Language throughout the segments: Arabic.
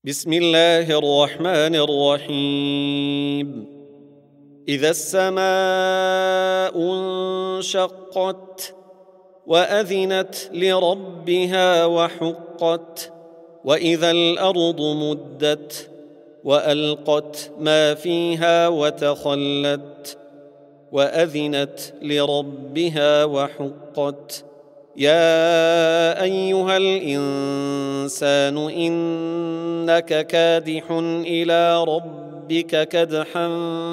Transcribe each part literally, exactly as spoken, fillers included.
بسم الله الرحمن الرحيم. إذا السماء انشقت وأذنت لربها وحقت وإذا الأرض مدت وألقت ما فيها وتخلت وأذنت لربها وحقت يا أيها الإنسان إنك كادح إلى ربك كدحا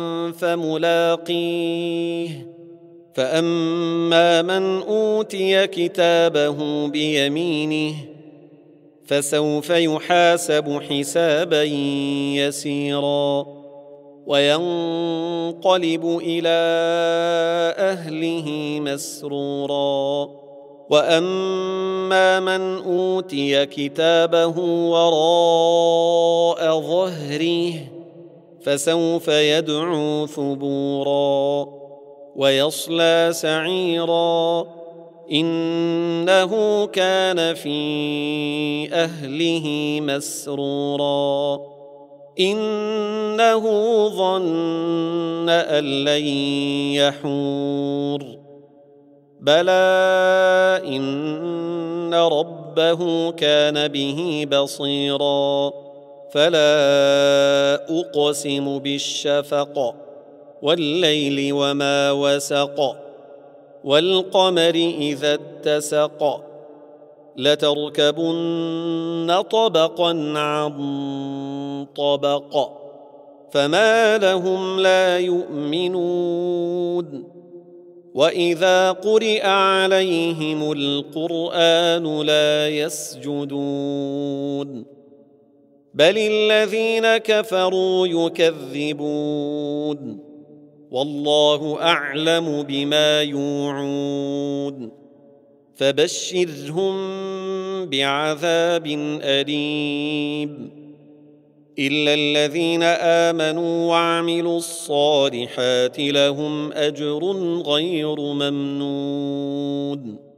فملاقيه فأما من أوتي كتابه بيمينه فسوف يحاسب حسابا يسيرا وينقلب إلى أهله مسرورا وأما من أوتي كتابه وراء ظهره فسوف يدعو ثبورا ويصلى سعيرا إنه كان في أهله مسرورا إنه ظن أن لن يحور بلى إن ربه كان به بصيرا فلا أقسم بالشفق والليل وما وسق والقمر إذا اتسق لتركبن طبقا عن طبق فما لهم لا يؤمنون وإذا قرئ عليهم القرآن لا يسجدون بل الذين كفروا يكذبون والله أعلم بما يوعون فبشرهم بعذاب أليم إلا الذين آمنوا وعملوا الصالحات لهم أجر غير ممنون.